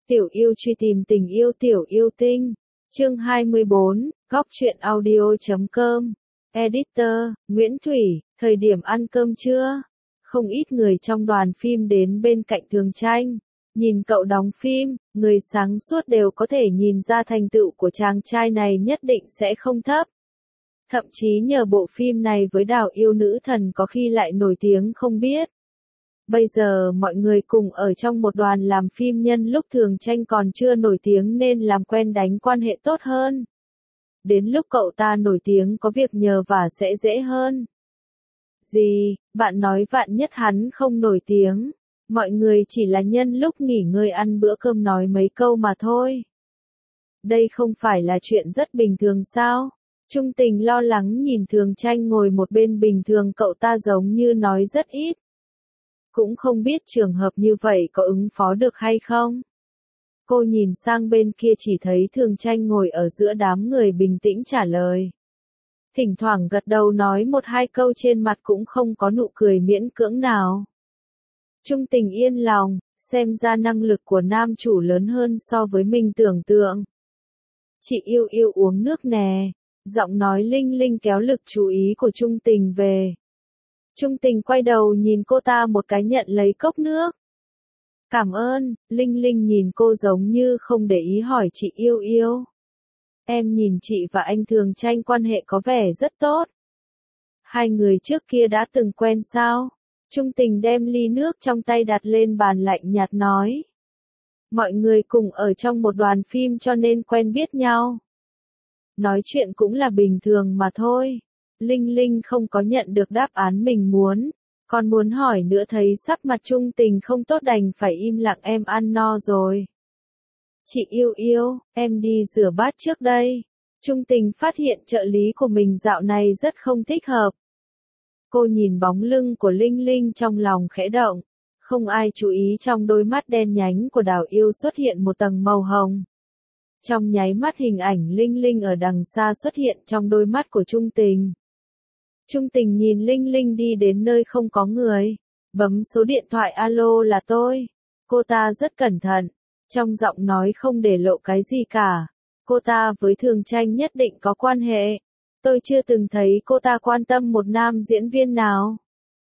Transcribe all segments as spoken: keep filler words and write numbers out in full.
Tiểu yêu truy tìm tình yêu tiểu yêu tinh. Chương hai mươi bốn, góc truyện audio chấm com. Editor, Nguyễn Thủy, thời điểm ăn cơm trưa. Không ít người trong đoàn phim đến bên cạnh Thường Tranh. Nhìn cậu đóng phim, người sáng suốt đều có thể nhìn ra thành tựu của chàng trai này nhất định sẽ không thấp. Thậm chí nhờ bộ phim này với Đào yêu nữ thần có khi lại nổi tiếng không biết. Bây giờ mọi người cùng ở trong một đoàn làm phim nhân lúc Thường Tranh còn chưa nổi tiếng nên làm quen đánh quan hệ tốt hơn. Đến lúc cậu ta nổi tiếng có việc nhờ vả sẽ dễ hơn. Gì, bạn nói vạn nhất hắn không nổi tiếng. Mọi người chỉ là nhân lúc nghỉ ngơi ăn bữa cơm nói mấy câu mà thôi. Đây không phải là chuyện rất bình thường sao? Trung Tình lo lắng nhìn Thường Tranh ngồi một bên, bình thường cậu ta giống như nói rất ít. Cũng không biết trường hợp như vậy có ứng phó được hay không. Cô nhìn sang bên kia chỉ thấy Thường Tranh ngồi ở giữa đám người bình tĩnh trả lời. Thỉnh thoảng gật đầu nói một hai câu, trên mặt cũng không có nụ cười miễn cưỡng nào. Trung Tình yên lòng, xem ra năng lực của nam chủ lớn hơn so với mình tưởng tượng. Chị yêu yêu uống nước nè. Giọng nói linh linh kéo lực chú ý của Trung Tình về. Trung Tình quay đầu nhìn cô ta một cái, nhận lấy cốc nước. Cảm ơn. Linh linh nhìn cô giống như không để ý, hỏi chị yêu yêu. Em nhìn chị và anh Thường Tranh quan hệ có vẻ rất tốt. Hai người trước kia đã từng quen sao? Trung Tình đem ly nước trong tay đặt lên bàn, lạnh nhạt nói. Mọi người cùng ở trong một đoàn phim cho nên quen biết nhau. Nói chuyện cũng là bình thường mà thôi. Linh Linh không có nhận được đáp án mình muốn. Còn muốn hỏi nữa thấy sắc mặt Trung Tình không tốt đành phải im lặng. Em ăn no rồi. Chị yêu yêu, em đi rửa bát trước đây. Trung Tình phát hiện trợ lý của mình dạo này rất không thích hợp. Cô nhìn bóng lưng của Linh Linh trong lòng khẽ động. Không ai chú ý trong đôi mắt đen nhánh của Đào yêu xuất hiện một tầng màu hồng. Trong nháy mắt hình ảnh Linh Linh ở đằng xa xuất hiện trong đôi mắt của Trung Tình. Trung Tình nhìn Linh Linh đi đến nơi không có người. Bấm số điện thoại, alo là tôi. Cô ta rất cẩn thận. Trong giọng nói không để lộ cái gì cả. Cô ta với Thường Tranh nhất định có quan hệ. Tôi chưa từng thấy cô ta quan tâm một nam diễn viên nào.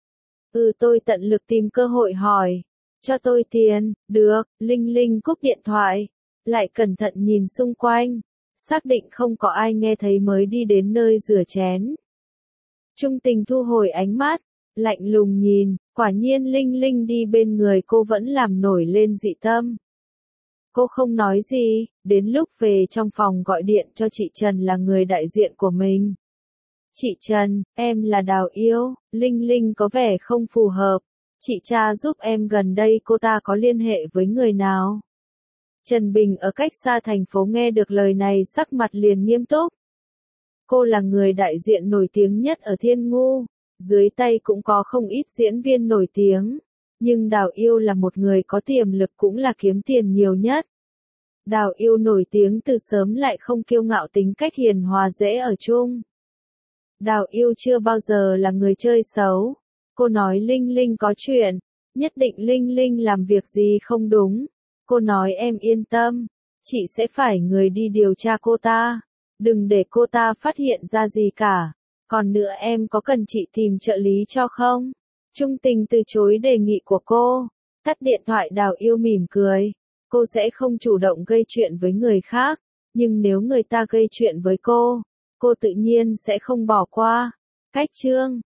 Ừ, tôi tận lực tìm cơ hội hỏi. Cho tôi tiền. Được. Linh Linh cúp điện thoại. Lại cẩn thận nhìn xung quanh. Xác định không có ai nghe thấy mới đi đến nơi rửa chén. Trung Tình thu hồi ánh mắt. Lạnh lùng nhìn. Quả nhiên Linh Linh đi bên người cô vẫn làm nổi lên dị tâm. Cô không nói gì. Đến lúc về trong phòng gọi điện cho chị Trần là người đại diện của mình. Chị Trần, em là Đào yêu. Linh Linh có vẻ không phù hợp. Chị tra giúp em gần đây cô ta có liên hệ với người nào. Trần Bình ở cách xa thành phố nghe được lời này sắc mặt liền nghiêm túc. Cô là người đại diện nổi tiếng nhất ở Thiên Ngu. Dưới tay cũng có không ít diễn viên nổi tiếng. Nhưng Đào yêu là một người có tiềm lực, cũng là kiếm tiền nhiều nhất. Đào yêu nổi tiếng từ sớm, lại không kiêu ngạo, tính cách hiền hòa dễ ở chung. Đào yêu chưa bao giờ là người chơi xấu. Cô nói Linh Linh có chuyện. Nhất định Linh Linh làm việc gì không đúng. Cô nói em yên tâm. Chị sẽ phải người đi điều tra cô ta. Đừng để cô ta phát hiện ra gì cả. Còn nữa, em có cần chị tìm trợ lý cho không? Trung Tình từ chối đề nghị của cô. Tắt điện thoại. Đào yêu mỉm cười. Cô sẽ không chủ động gây chuyện với người khác. Nhưng nếu người ta gây chuyện với cô, cô tự nhiên sẽ không bỏ qua. Cách chương